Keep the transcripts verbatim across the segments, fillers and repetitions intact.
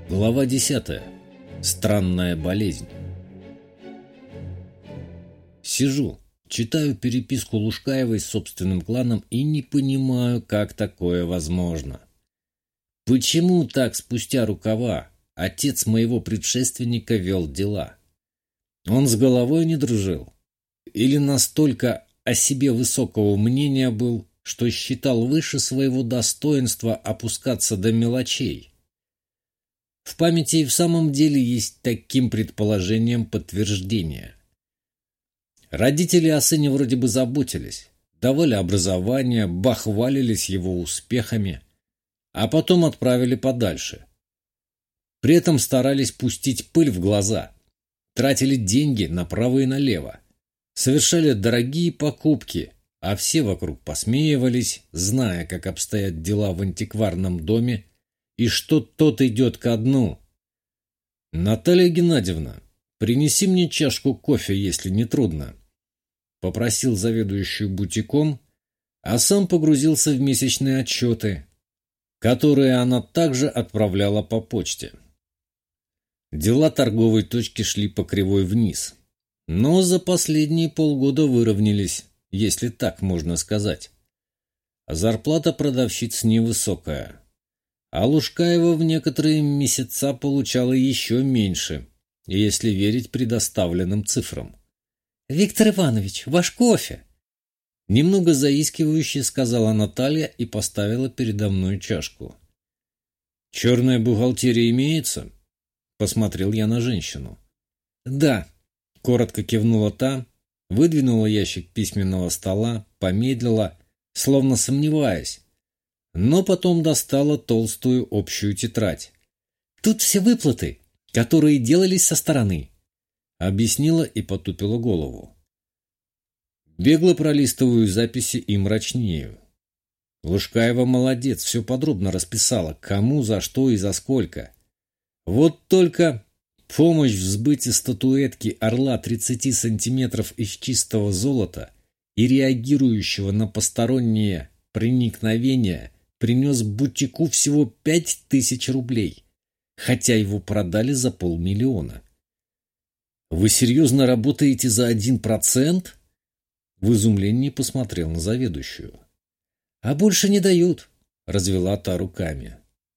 Глава десятая. Странная болезнь. Сижу, читаю переписку Лушкаевой с собственным кланом и не понимаю, как такое возможно. Почему так спустя рукава отец моего предшественника вел дела? Он с головой не дружил? Или настолько о себе высокого мнения был, что считал выше своего достоинства опускаться до мелочей? В памяти и в самом деле есть таким предположением подтверждение. Родители о сыне вроде бы заботились, давали образование, бахвалились его успехами, а потом отправили подальше. При этом старались пустить пыль в глаза, тратили деньги направо и налево, совершали дорогие покупки, а все вокруг посмеивались, зная, как обстоят дела в антикварном доме, и что тот идет ко дну. «Наталья Геннадьевна, принеси мне чашку кофе, если не трудно», — попросил заведующую бутиком, а сам погрузился в месячные отчеты, которые она также отправляла по почте. Дела торговой точки шли по кривой вниз, но за последние полгода выровнялись, если так можно сказать. Зарплата продавщиц невысокая, а Лушкаева в некоторые месяца получала еще меньше, если верить предоставленным цифрам. «Виктор Иванович, ваш кофе!» Немного заискивающе сказала Наталья и поставила передо мной чашку. «Черная бухгалтерия имеется?» Посмотрел я на женщину. «Да», — коротко кивнула та, выдвинула ящик письменного стола, помедлила, словно сомневаясь, но потом достала толстую общую тетрадь. «Тут все выплаты, которые делались со стороны», — объяснила и потупила голову. Бегло пролистываю записи и мрачнею. Лушкаева молодец, все подробно расписала, кому, за что и за сколько. Вот только помощь в сбыте статуэтки орла тридцати сантиметров из чистого золота и реагирующего на посторонние проникновения принес бутику всего пять тысяч рублей, хотя его продали за полмиллиона. «Вы серьезно работаете за один процент?» В изумлении посмотрел на заведующую. «А больше не дают», — развела та руками.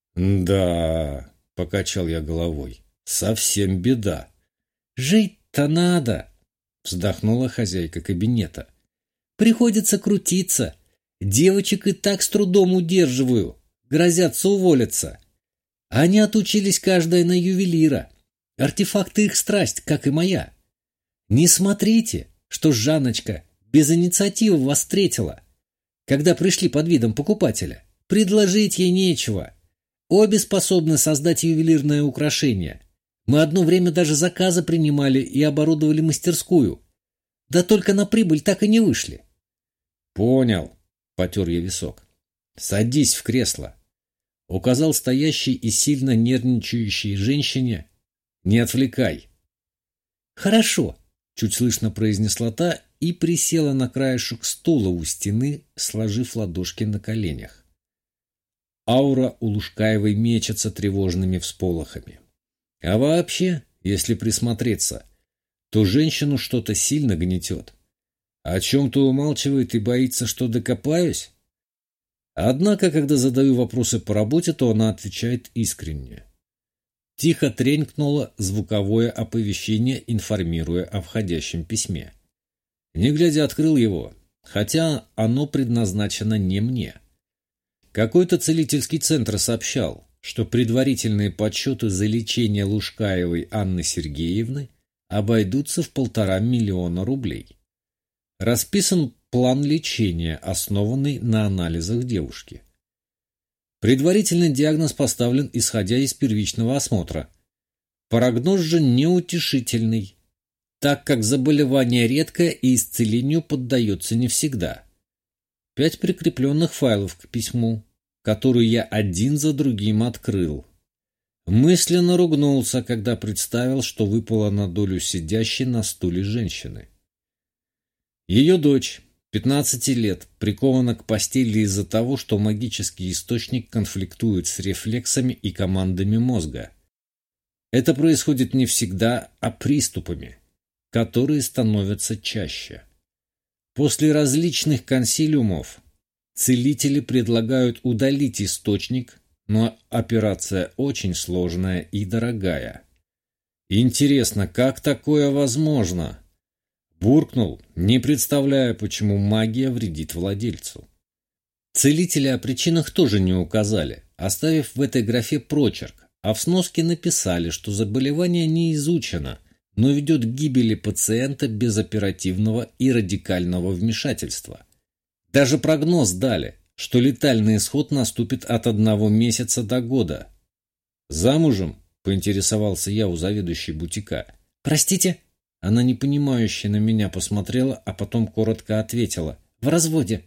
«Да», — покачал я головой, — «совсем беда». «Жить-то надо», — вздохнула хозяйка кабинета. «Приходится крутиться. Девочек и так с трудом удерживаю, грозятся уволиться. Они отучились каждая на ювелира. Артефакты их страсть, как и моя. Не смотрите, что Жанночка без инициативы вас встретила, когда пришли под видом покупателя. Предложить ей нечего. Обе способны создать ювелирное украшение. Мы одно время даже заказы принимали и оборудовали мастерскую. Да только на прибыль так и не вышли». «Понял», — потер я висок. «Садись в кресло», — указал стоящей и сильно нервничающей женщине. «Не отвлекай». «Хорошо», — чуть слышно произнесла та и присела на краешек стула у стены, сложив ладошки на коленях. Аура у Лушкаевой мечется тревожными всполохами. А вообще, если присмотреться, то женщину что-то сильно гнетет. О чем-то умалчивает и боится, что докопаюсь. Однако, когда задаю вопросы по работе, то она отвечает искренне. Тихо тренькнуло звуковое оповещение, информируя о входящем письме. Не глядя, открыл его, хотя оно предназначено не мне. Какой-то целительский центр сообщал, что предварительные подсчеты за лечение Лушкаевой Анны Сергеевны обойдутся в полтора миллиона рублей. Расписан план лечения, основанный на анализах девушки. Предварительный диагноз поставлен, исходя из первичного осмотра. Прогноз же неутешительный, так как заболевание редкое и исцелению поддается не всегда. Пять прикрепленных файлов к письму, которые я один за другим открыл. Мысленно ругнулся, когда представил, что выпало на долю сидящей на стуле женщины. Ее дочь, пятнадцати лет, прикована к постели из-за того, что магический источник конфликтует с рефлексами и командами мозга. Это происходит не всегда, а приступами, которые становятся чаще. После различных консилиумов целители предлагают удалить источник, но операция очень сложная и дорогая. Интересно, как такое возможно? Буркнул, не представляя, почему магия вредит владельцу. Целители о причинах тоже не указали, оставив в этой графе прочерк, а в сноске написали, что заболевание не изучено, но ведет к гибели пациента без оперативного и радикального вмешательства. Даже прогноз дали, что летальный исход наступит от одного месяца до года. «Замужем?» – поинтересовался я у заведующей бутика. «Простите?» Она непонимающе на меня посмотрела, а потом коротко ответила. «В разводе».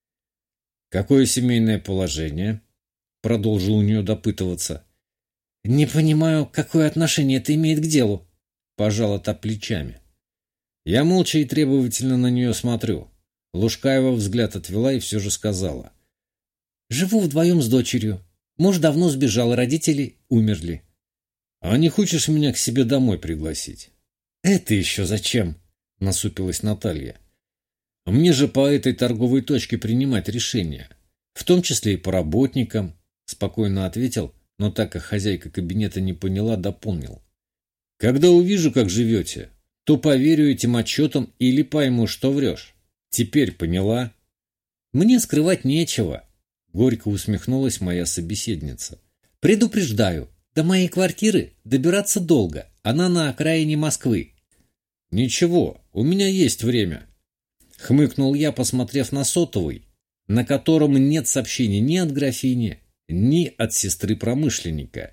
«Какое семейное положение?» – продолжил у нее допытываться. «Не понимаю, какое отношение это имеет к делу», – пожала та плечами. Я молча и требовательно на нее смотрю. Лушкаева взгляд отвела и все же сказала. «Живу вдвоем с дочерью. Муж давно сбежал, родители умерли». «А не хочешь меня к себе домой пригласить?» «Это еще зачем?» – насупилась Наталья. «Мне же по этой торговой точке принимать решения, в том числе и по работникам», – спокойно ответил, но так как хозяйка кабинета не поняла, дополнил. «Когда увижу, как живете, то поверю этим отчетам или пойму, что врешь. Теперь поняла?» «Мне скрывать нечего», – горько усмехнулась моя собеседница. «Предупреждаю, до моей квартиры добираться долго, она на окраине Москвы». «Ничего, у меня есть время», — хмыкнул я, посмотрев на сотовый, на котором нет сообщений ни от графини, ни от сестры промышленника.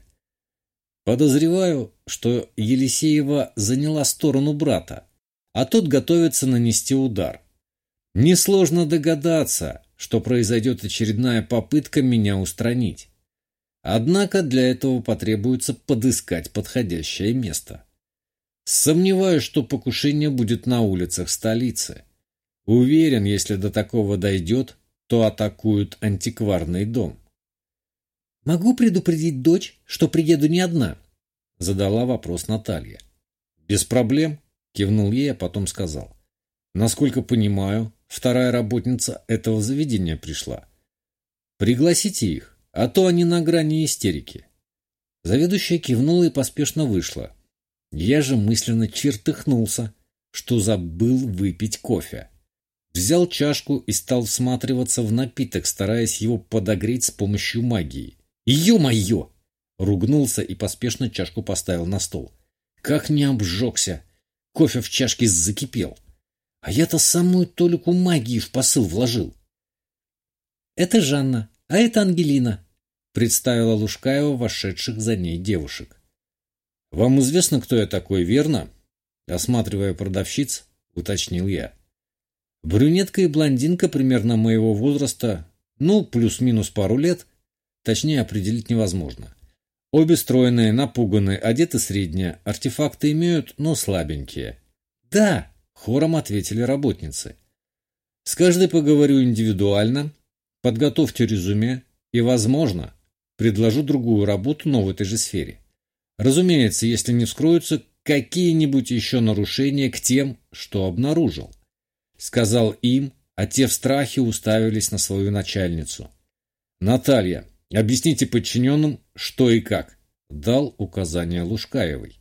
Подозреваю, что Елисеева заняла сторону брата, а тот готовится нанести удар. Несложно догадаться, что произойдет очередная попытка меня устранить. Однако для этого потребуется подыскать подходящее место. Сомневаюсь, что покушение будет на улицах столицы. Уверен, если до такого дойдет, то атакуют антикварный дом. «Могу предупредить дочь, что приеду не одна?» — задала вопрос Наталья. «Без проблем», — кивнул ей, а потом сказал. «Насколько понимаю, вторая работница этого заведения пришла. Пригласите их, а то они на грани истерики». Заведующая кивнула и поспешно вышла. Я же мысленно чертыхнулся, что забыл выпить кофе. Взял чашку и стал всматриваться в напиток, стараясь его подогреть с помощью магии. «Ё-моё!» — ругнулся и поспешно чашку поставил на стол. Как не обжегся! Кофе в чашке закипел. А я-то самую толику магии в посыл вложил. «Это Жанна, а это Ангелина», — представила Лушкаева вошедших за ней девушек. «Вам известно, кто я такой, верно?» Осматривая продавщиц, уточнил я. Брюнетка и блондинка примерно моего возраста, ну, плюс-минус пару лет, точнее определить невозможно. Обе стройные, напуганные, одеты средние, артефакты имеют, но слабенькие. «Да», — хором ответили работницы. «С каждой поговорю индивидуально, подготовьте резюме и, возможно, предложу другую работу, но в этой же сфере. Разумеется, если не вскроются какие-нибудь еще нарушения к тем, что обнаружил», — сказал им, а те в страхе уставились на свою начальницу. «Наталья, объясните подчиненным, что и как», — дал указание Лушкаевой.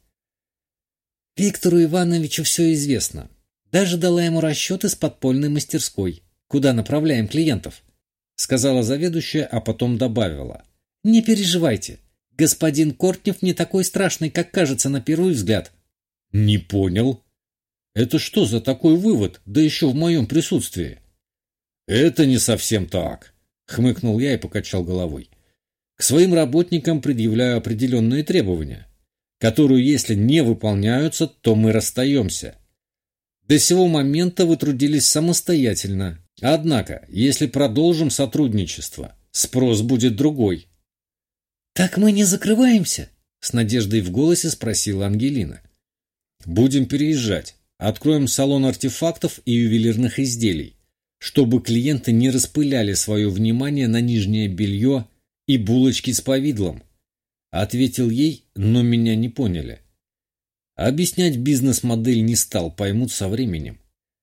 «Виктору Ивановичу все известно. Даже дала ему расчет из подпольной мастерской, куда направляем клиентов», — сказала заведующая, а потом добавила. «Не переживайте. Господин Кортнев не такой страшный, как кажется на первый взгляд». «Не понял. Это что за такой вывод, да еще в моем присутствии?» «Это не совсем так», — хмыкнул я и покачал головой. «К своим работникам предъявляю определенные требования, которые, если не выполняются, то мы расстаемся. До сего момента вы трудились самостоятельно, однако, если продолжим сотрудничество, спрос будет другой». «Так мы не закрываемся?» — с надеждой в голосе спросила Ангелина. «Будем переезжать. Откроем салон артефактов и ювелирных изделий, чтобы клиенты не распыляли свое внимание на нижнее белье и булочки с повидлом. Ответил ей, но меня не поняли. Объяснять бизнес-модель не стал, поймут со временем.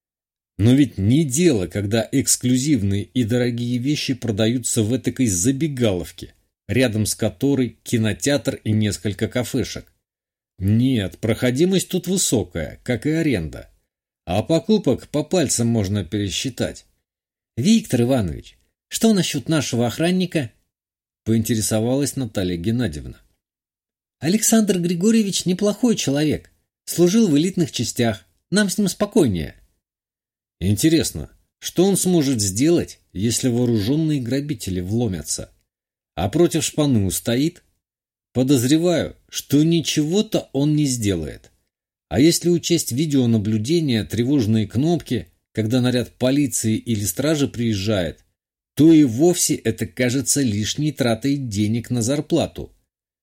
Но ведь не дело, когда эксклюзивные и дорогие вещи продаются в этакой забегаловке, рядом с которой кинотеатр и несколько кафешек. Нет, проходимость тут высокая, как и аренда. А покупок по пальцам можно пересчитать. «Виктор Иванович, что насчет нашего охранника?» — поинтересовалась Наталья Геннадьевна. «Александр Григорьевич неплохой человек. Служил в элитных частях. Нам с ним спокойнее». Интересно, что он сможет сделать, если вооруженные грабители вломятся? А против шпаны устоит? Подозреваю, что ничего-то он не сделает. А если учесть видеонаблюдение, тревожные кнопки, когда наряд полиции или стражи приезжает, то и вовсе это кажется лишней тратой денег на зарплату.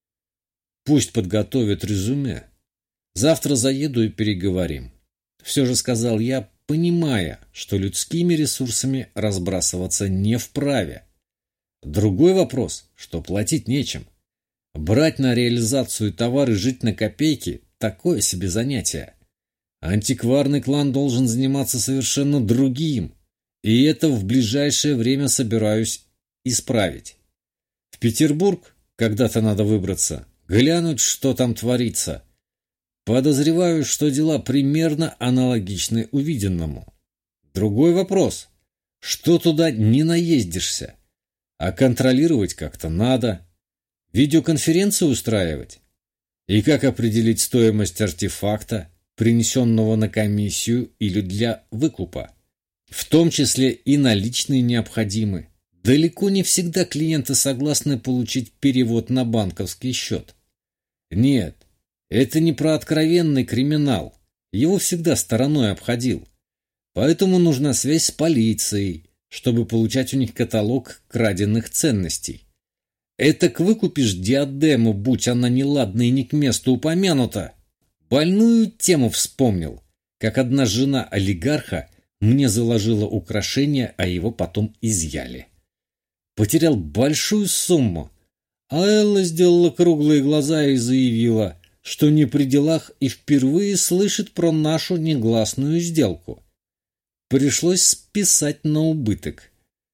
Пусть подготовят резюме. Завтра заеду и переговорим. Все же сказал я, понимая, что людскими ресурсами разбрасываться не вправе. Другой вопрос, что платить нечем. Брать на реализацию товар и жить на копейки – такое себе занятие. Антикварный клан должен заниматься совершенно другим, и это в ближайшее время собираюсь исправить. В Петербург когда-то надо выбраться, глянуть, что там творится. Подозреваю, что дела примерно аналогичны увиденному. Другой вопрос, что туда не наездишься, а контролировать как-то надо. Видеоконференцию устраивать? И как определить стоимость артефакта, принесенного на комиссию или для выкупа? В том числе и наличные необходимы. Далеко не всегда клиенты согласны получить перевод на банковский счет. Нет, это не про откровенный криминал. Его всегда стороной обходил. Поэтому нужна связь с полицией, чтобы получать у них каталог краденных ценностей. Этак выкупишь диадему, будь она неладна и не к месту упомянута. Больную тему вспомнил, как одна жена олигарха мне заложила украшение, а его потом изъяли. Потерял большую сумму, а Элла сделала круглые глаза и заявила, что не при делах и впервые слышит про нашу негласную сделку. Пришлось списать на убыток.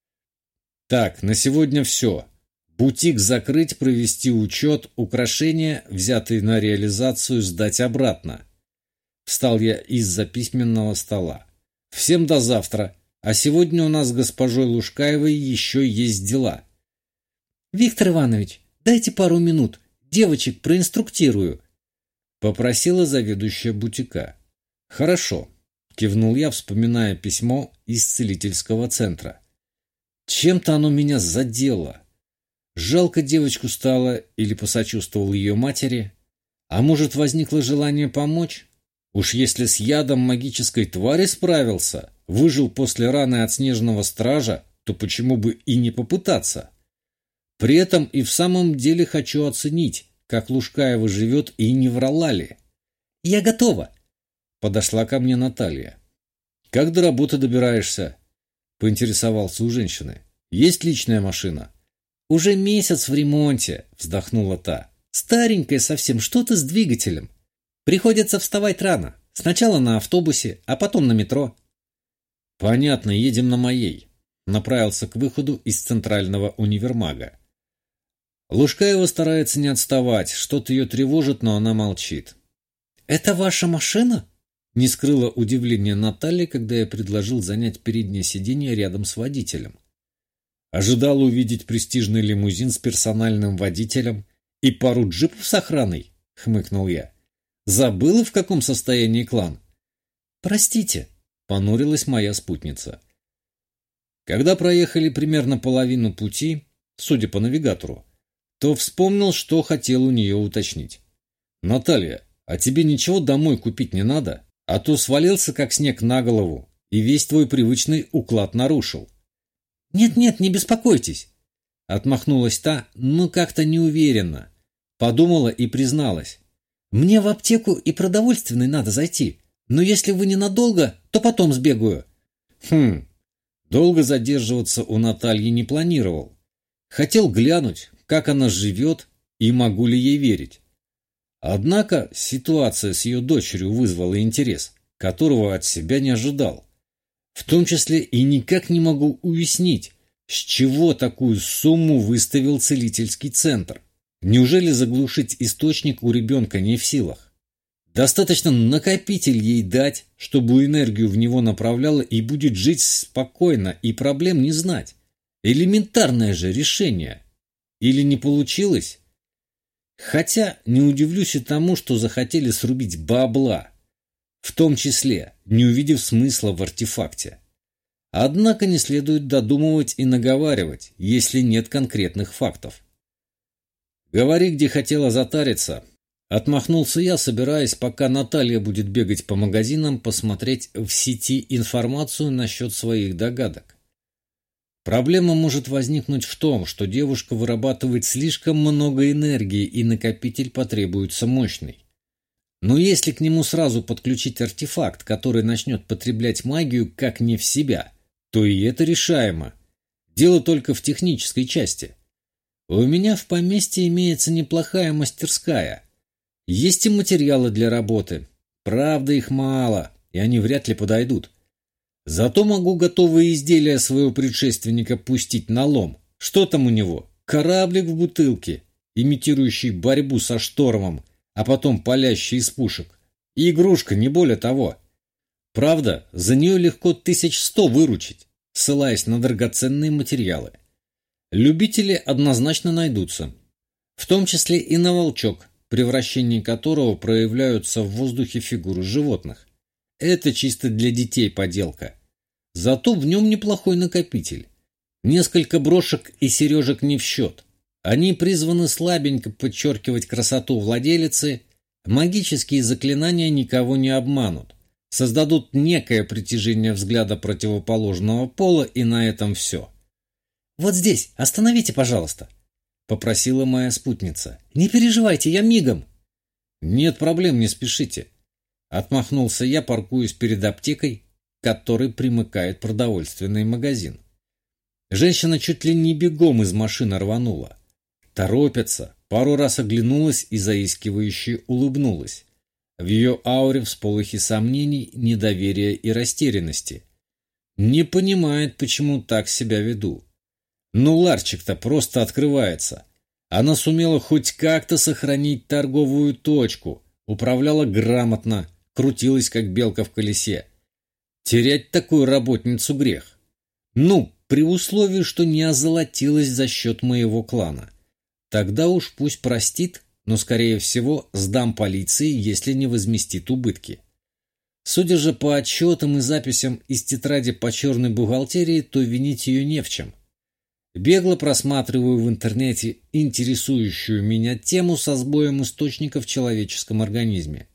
Так, на сегодня все. Бутик закрыть, провести учет, украшения, взятые на реализацию, сдать обратно. Встал я из-за письменного стола. Всем до завтра, а сегодня у нас с госпожой Лушкаевой еще есть дела. «Виктор Иванович, дайте пару минут, девочек проинструктирую», — попросила заведующая бутика. «Хорошо», — кивнул я, вспоминая письмо из целительского центра. «Чем-то оно меня задело. Жалко девочку стало или посочувствовал ее матери, а может, возникло желание помочь? Уж если с ядом магической твари справился, выжил после раны от снежного стража, то почему бы и не попытаться? При этом и в самом деле хочу оценить, как Лушкаева живет и не врала ли. «Я готова», — подошла ко мне Наталья. «Как до работы добираешься?» — поинтересовался у женщины. «Есть личная машина?» «Уже месяц в ремонте», — вздохнула та. «Старенькая совсем, что-то с двигателем. Приходится вставать рано. Сначала на автобусе, а потом на метро». «Понятно, едем на моей». Направился к выходу из центрального универмага. Лушкаева старается не отставать, что-то ее тревожит, но она молчит. «Это ваша машина?» Не скрыла удивления Наталья, когда я предложил занять переднее сиденье рядом с водителем. Ожидал увидеть престижный лимузин с персональным водителем и пару джипов с охраной, хмыкнул я. Забыла, в каком состоянии клан? Простите, понурилась моя спутница. Когда проехали примерно половину пути, судя по навигатору, то вспомнил, что хотел у нее уточнить. «Наталья, а тебе ничего домой купить не надо? А то свалился, как снег на голову, и весь твой привычный уклад нарушил». «Нет-нет, не беспокойтесь», — отмахнулась та, но как-то неуверенно. Подумала и призналась. «Мне в аптеку и продовольственной надо зайти, но если вы ненадолго, то потом сбегаю». Хм, долго задерживаться у Натальи не планировал. Хотел глянуть, как она живет, и могу ли ей верить. Однако ситуация с ее дочерью вызвала интерес, которого от себя не ожидал. В том числе и никак не могу уяснить, с чего такую сумму выставил целительский центр. Неужели заглушить источник у ребенка не в силах? Достаточно накопитель ей дать, чтобы энергию в него направляла, и будет жить спокойно и проблем не знать. Элементарное же решение. Или не получилось? Хотя не удивлюсь и тому, что захотели срубить бабла, в том числе не увидев смысла в артефакте. Однако не следует додумывать и наговаривать, если нет конкретных фактов. «Говори, где хотела затариться», — отмахнулся я, собираясь, пока Наталья будет бегать по магазинам, посмотреть в сети информацию насчет своих догадок. Проблема может возникнуть в том, что девушка вырабатывает слишком много энергии, и накопитель потребуется мощный. Но если к нему сразу подключить артефакт, который начнет потреблять магию как не в себя, то и это решаемо. Дело только в технической части. У меня в поместье имеется неплохая мастерская. Есть и материалы для работы. Правда, их мало, и они вряд ли подойдут. Зато могу готовые изделия своего предшественника пустить на лом. Что там у него? Кораблик в бутылке, имитирующий борьбу со штормом, а потом палящий из пушек. И игрушка, не более того. Правда, за нее легко тысяч сто выручить, ссылаясь на драгоценные материалы. Любители однозначно найдутся. В том числе и на волчок, превращение которого проявляются в воздухе фигуры животных. Это чисто для детей поделка. Зато в нем неплохой накопитель. Несколько брошек и сережек не в счет. Они призваны слабенько подчеркивать красоту владелицы. Магические заклинания никого не обманут. Создадут некое притяжение взгляда противоположного пола, и на этом все. «Вот здесь, остановите, пожалуйста», — попросила моя спутница. «Не переживайте, я мигом». «Нет проблем, не спешите», — отмахнулся я, паркуясь перед аптекой, к которой примыкает продовольственный магазин. Женщина чуть ли не бегом из машины рванула. Торопится, пару раз оглянулась и заискивающе улыбнулась. В ее ауре всполохи сомнений, недоверия и растерянности. Не понимает, почему так себя веду. Ну, ларчик-то просто открывается. Она сумела хоть как-то сохранить торговую точку, управляла грамотно, крутилась, как белка в колесе. Терять такую работницу грех. Ну, при условии, что не озолотилась за счет моего клана. Тогда уж пусть простит, но, скорее всего, сдам полиции, если не возместит убытки. Судя же по отчетам и записям из тетради по черной бухгалтерии, то винить ее не в чем. Бегло просматриваю в интернете интересующую меня тему со сбоем источника в человеческом организме.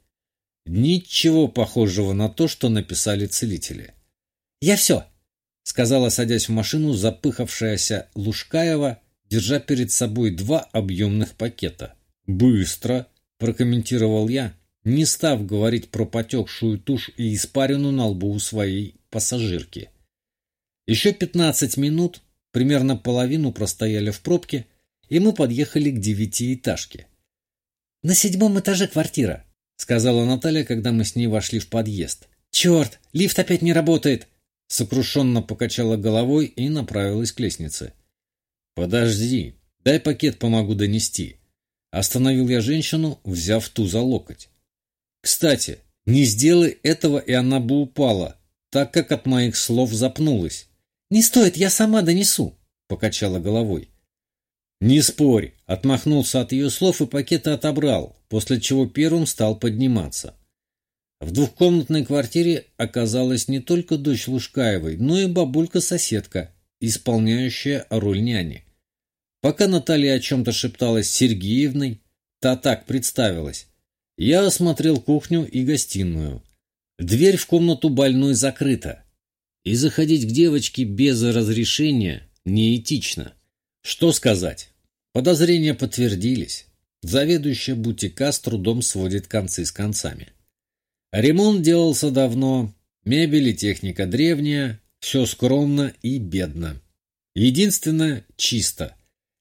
Ничего похожего на то, что написали целители. «Я все», — сказала, садясь в машину, запыхавшаяся Лушкаева, держа перед собой два объемных пакета. «Быстро», — прокомментировал я, не став говорить про потекшую тушь и испарину на лбу у своей пассажирки. Еще пятнадцать минут, примерно половину простояли в пробке, и мы подъехали к девятиэтажке. «На седьмом этаже квартира», — сказала Наталья, когда мы с ней вошли в подъезд. «Черт, лифт опять не работает!» Сокрушенно покачала головой и направилась к лестнице. «Подожди, дай пакет помогу донести». Остановил я женщину, взяв ту за локоть. «Кстати, не сделай этого, и она бы упала, так как от моих слов запнулась». «Не стоит, я сама донесу», — покачала головой. «Не спорь», — отмахнулся от ее слов и пакеты отобрал, после чего первым стал подниматься. В двухкомнатной квартире оказалась не только дочь Лушкаевой, но и бабулька-соседка, исполняющая роль няни. Пока Наталья о чем-то шепталась с Сергеевной, та так представилась, я осмотрел кухню и гостиную. Дверь в комнату больной закрыта, и заходить к девочке без разрешения неэтично. Что сказать? Подозрения подтвердились. Заведующая бутика с трудом сводит концы с концами. Ремонт делался давно, мебель и техника древняя, все скромно и бедно. Единственное, чисто.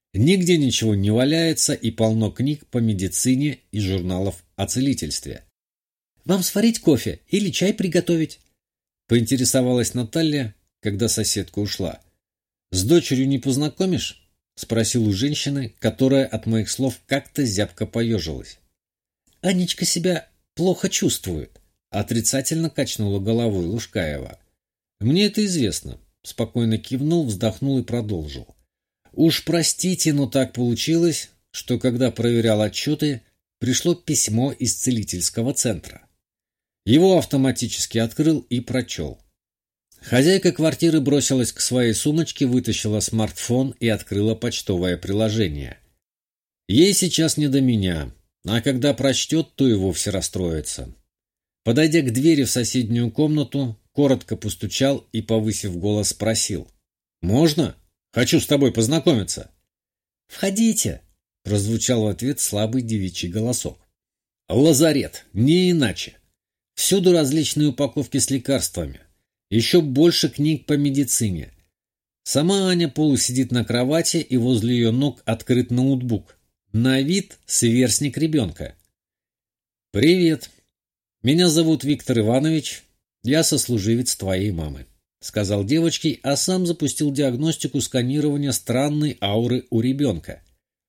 Нигде ничего не валяется и полно книг по медицине и журналов о целительстве. «Вам сварить кофе или чай приготовить?» — поинтересовалась Наталья, когда соседка ушла. «С дочерью не познакомишь?» — спросил у женщины, которая от моих слов как-то зябко поежилась. «Анечка себя плохо чувствует», — отрицательно качнула головой Лушкаева. «Мне это известно», — спокойно кивнул, вздохнул и продолжил. «Уж простите, но так получилось, что когда проверял отчеты, пришло письмо из целительского центра. Его автоматически открыл и прочел. Хозяйка квартиры бросилась к своей сумочке, вытащила смартфон и открыла почтовое приложение. Ей сейчас не до меня, а когда прочтет, то и вовсе расстроится. Подойдя к двери в соседнюю комнату, коротко постучал и, повысив голос, спросил. «Можно? Хочу с тобой познакомиться». «Входите», — прозвучал в ответ слабый девичий голосок. «Лазарет, не иначе. Всюду различные упаковки с лекарствами. Еще больше книг по медицине. Сама Аня полусидит на кровати, и возле ее ног открыт ноутбук. На вид сверстник ребенка. «Привет. Меня зовут Виктор Иванович. Я сослуживец твоей мамы», — сказал девочке, а сам запустил диагностику сканирования странной ауры у ребенка.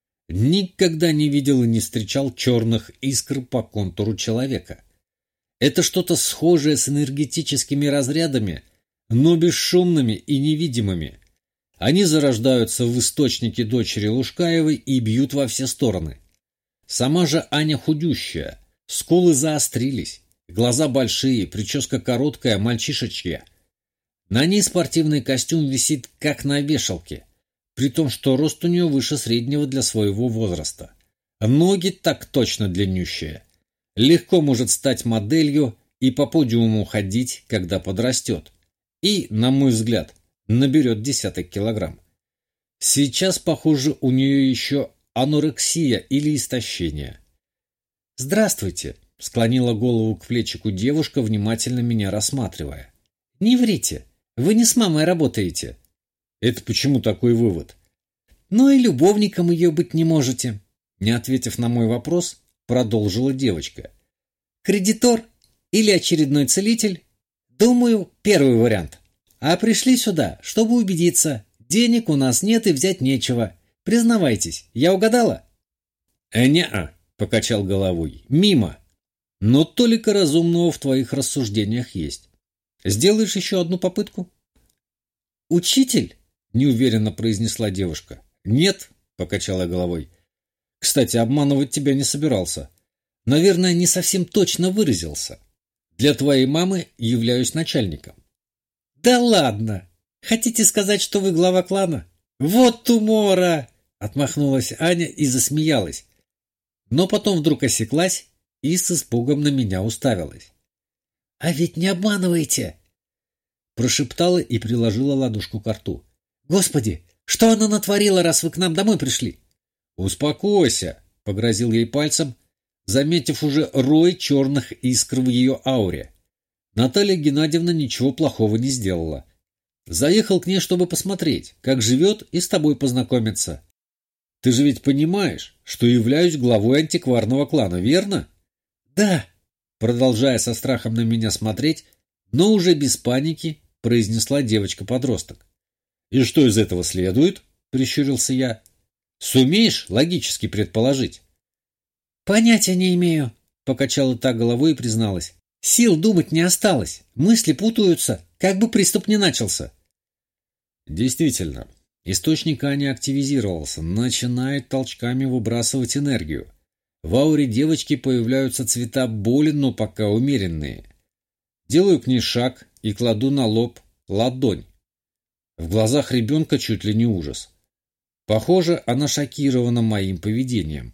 Никогда не видел и не встречал черных искр по контуру человека. Это что-то схожее с энергетическими разрядами, но бесшумными и невидимыми. Они зарождаются в источнике дочери Лушкаевой и бьют во все стороны. Сама же Аня худющая, скулы заострились, глаза большие, прическа короткая, мальчишечья. На ней спортивный костюм висит как на вешалке, при том, что рост у нее выше среднего для своего возраста. Ноги так точно длиннющие. Легко может стать моделью и по подиуму ходить, когда подрастет. И, на мой взгляд, наберет десяток килограмм. Сейчас, похоже, у нее еще анорексия или истощение. «Здравствуйте», — склонила голову к плечику девушка, внимательно меня рассматривая. «Не врите, вы не с мамой работаете». «Это почему такой вывод?» «Ну и любовником ее быть не можете», — не ответив на мой вопрос, продолжила девочка. «Кредитор или очередной целитель? Думаю, первый вариант. А пришли сюда, чтобы убедиться, денег у нас нет и взять нечего. Признавайтесь, я угадала?» «Э, не-а», — покачал головой. «Мимо. Но толика разумного в твоих рассуждениях есть. Сделаешь еще одну попытку?» «Учитель?» — неуверенно произнесла девушка. «Нет», — покачала головой. «Кстати, обманывать тебя не собирался. Наверное, не совсем точно выразился. Для твоей мамы являюсь начальником». «Да ладно! Хотите сказать, что вы глава клана? Вот умора!» — отмахнулась Аня и засмеялась. Но потом вдруг осеклась и с испугом на меня уставилась. «А ведь не обманываете!» — прошептала и приложила ладошку к рту. «Господи, что она натворила, раз вы к нам домой пришли?» «Успокойся!» — погрозил ей пальцем, заметив уже рой черных искр в ее ауре. Наталья Геннадьевна ничего плохого не сделала. Заехал к ней, чтобы посмотреть, как живет, и с тобой познакомиться. Ты же ведь понимаешь, что являюсь главой антикварного клана, верно? «Да», — продолжая со страхом на меня смотреть, но уже без паники, произнесла девочка-подросток. «И что из этого следует?» — прищурился я. «Сумеешь логически предположить?» «Понятия не имею», — покачала та головой и призналась. «Сил думать не осталось. Мысли путаются, как бы приступ не начался». Действительно, источник Ани активизировался, начинает толчками выбрасывать энергию. В ауре девочки появляются цвета боли, но пока умеренные. Делаю к ней шаг и кладу на лоб ладонь. В глазах ребенка чуть ли не ужас. Похоже, она шокирована моим поведением.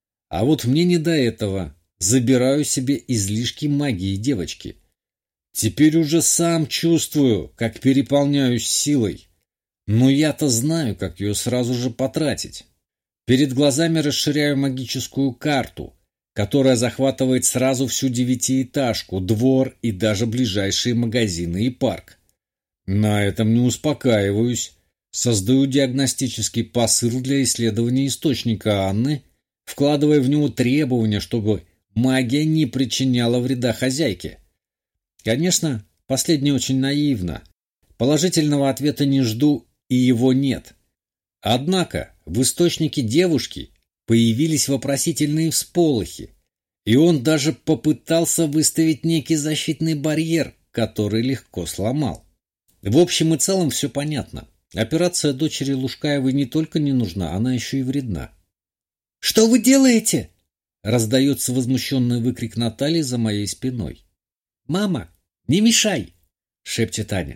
А вот мне не до этого. Забираю себе излишки магии девочки. Теперь уже сам чувствую, как переполняюсь силой. Но я-то знаю, как ее сразу же потратить. Перед глазами расширяю магическую карту, которая захватывает сразу всю девятиэтажку, двор и даже ближайшие магазины и парк. На этом не успокаиваюсь. Создаю диагностический посыл для исследования источника Анны, вкладывая в него требования, чтобы магия не причиняла вреда хозяйке. Конечно, последнее очень наивно. Положительного ответа не жду, и его нет. Однако в источнике девушки появились вопросительные всполохи, и он даже попытался выставить некий защитный барьер, который легко сломал. В общем и целом все понятно. Операция дочери Лушкаевой не только не нужна, она еще и вредна. «Что вы делаете?» — раздается возмущенный выкрик Натальи за моей спиной. «Мама, не мешай!» — шепчет Аня.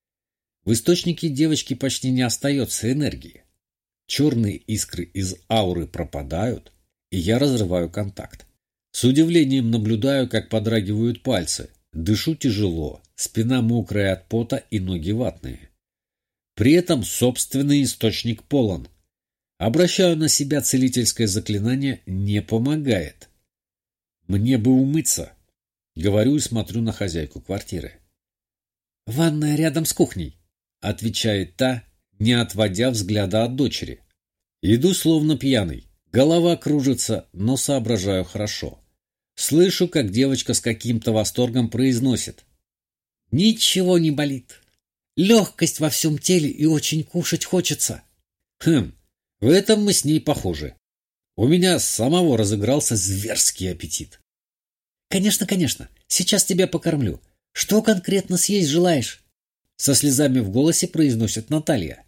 В источнике девочки почти не остается энергии. Черные искры из ауры пропадают, и я разрываю контакт. С удивлением наблюдаю, как подрагивают пальцы. Дышу тяжело, спина мокрая от пота и ноги ватные. При этом собственный источник полон. Обращаю на себя целительское заклинание, не помогает. Мне бы умыться. Говорю и смотрю на хозяйку квартиры. «Ванная рядом с кухней», — отвечает та, не отводя взгляда от дочери. Иду словно пьяный. Голова кружится, но соображаю хорошо. Слышу, как девочка с каким-то восторгом произносит. «Ничего не болит. Легкость во всем теле и очень кушать хочется». Хм, в этом мы с ней похожи. У меня с самого разыгрался зверский аппетит. «Конечно, конечно. Сейчас тебя покормлю. Что конкретно съесть желаешь?» Со слезами в голосе произносит Наталья.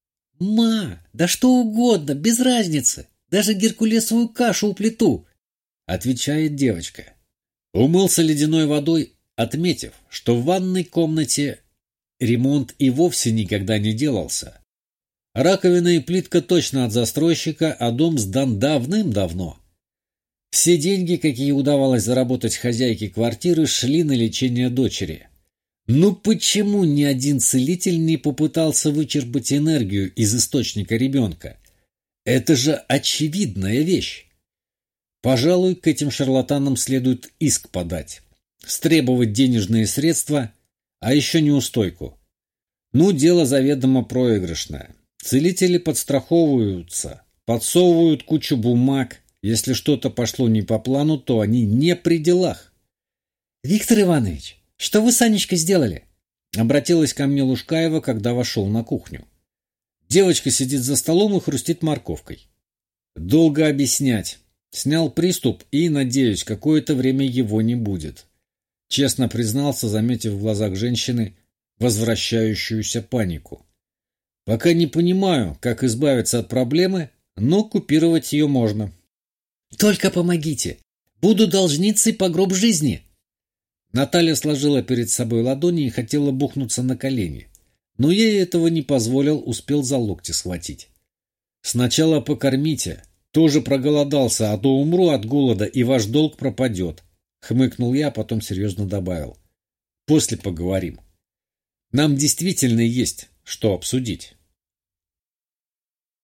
«Ма, да что угодно, без разницы. Даже геркулесовую кашу уплету», — отвечает девочка. Умылся ледяной водой, отметив, что в ванной комнате ремонт и вовсе никогда не делался. Раковина и плитка точно от застройщика, а дом сдан давным-давно. Все деньги, какие удавалось заработать хозяйке квартиры, шли на лечение дочери. Ну почему ни один целитель не попытался вычерпать энергию из источника ребенка? Это же очевидная вещь. Пожалуй, к этим шарлатанам следует иск подать, стребовать денежные средства, а еще неустойку. Ну, дело заведомо проигрышное. Целители подстраховываются, подсовывают кучу бумаг. Если что-то пошло не по плану, то они не при делах. «Виктор Иванович, что вы с Анечкой сделали?» Обратилась ко мне Лушкаева, когда вошел на кухню. Девочка сидит за столом и хрустит морковкой. Долго объяснять. Снял приступ и, надеюсь, какое-то время его не будет. Честно признался, заметив в глазах женщины возвращающуюся панику. Пока не понимаю, как избавиться от проблемы, но купировать ее можно. «Только помогите! Буду должницей по гроб жизни!» Наталья сложила перед собой ладони и хотела бухнуться на колени. Но я ей этого не позволил, успел за локти схватить. «Сначала покормите. Тоже проголодался, а то умру от голода, и ваш долг пропадет», — хмыкнул я, а потом серьезно добавил. «После поговорим. Нам действительно есть что обсудить».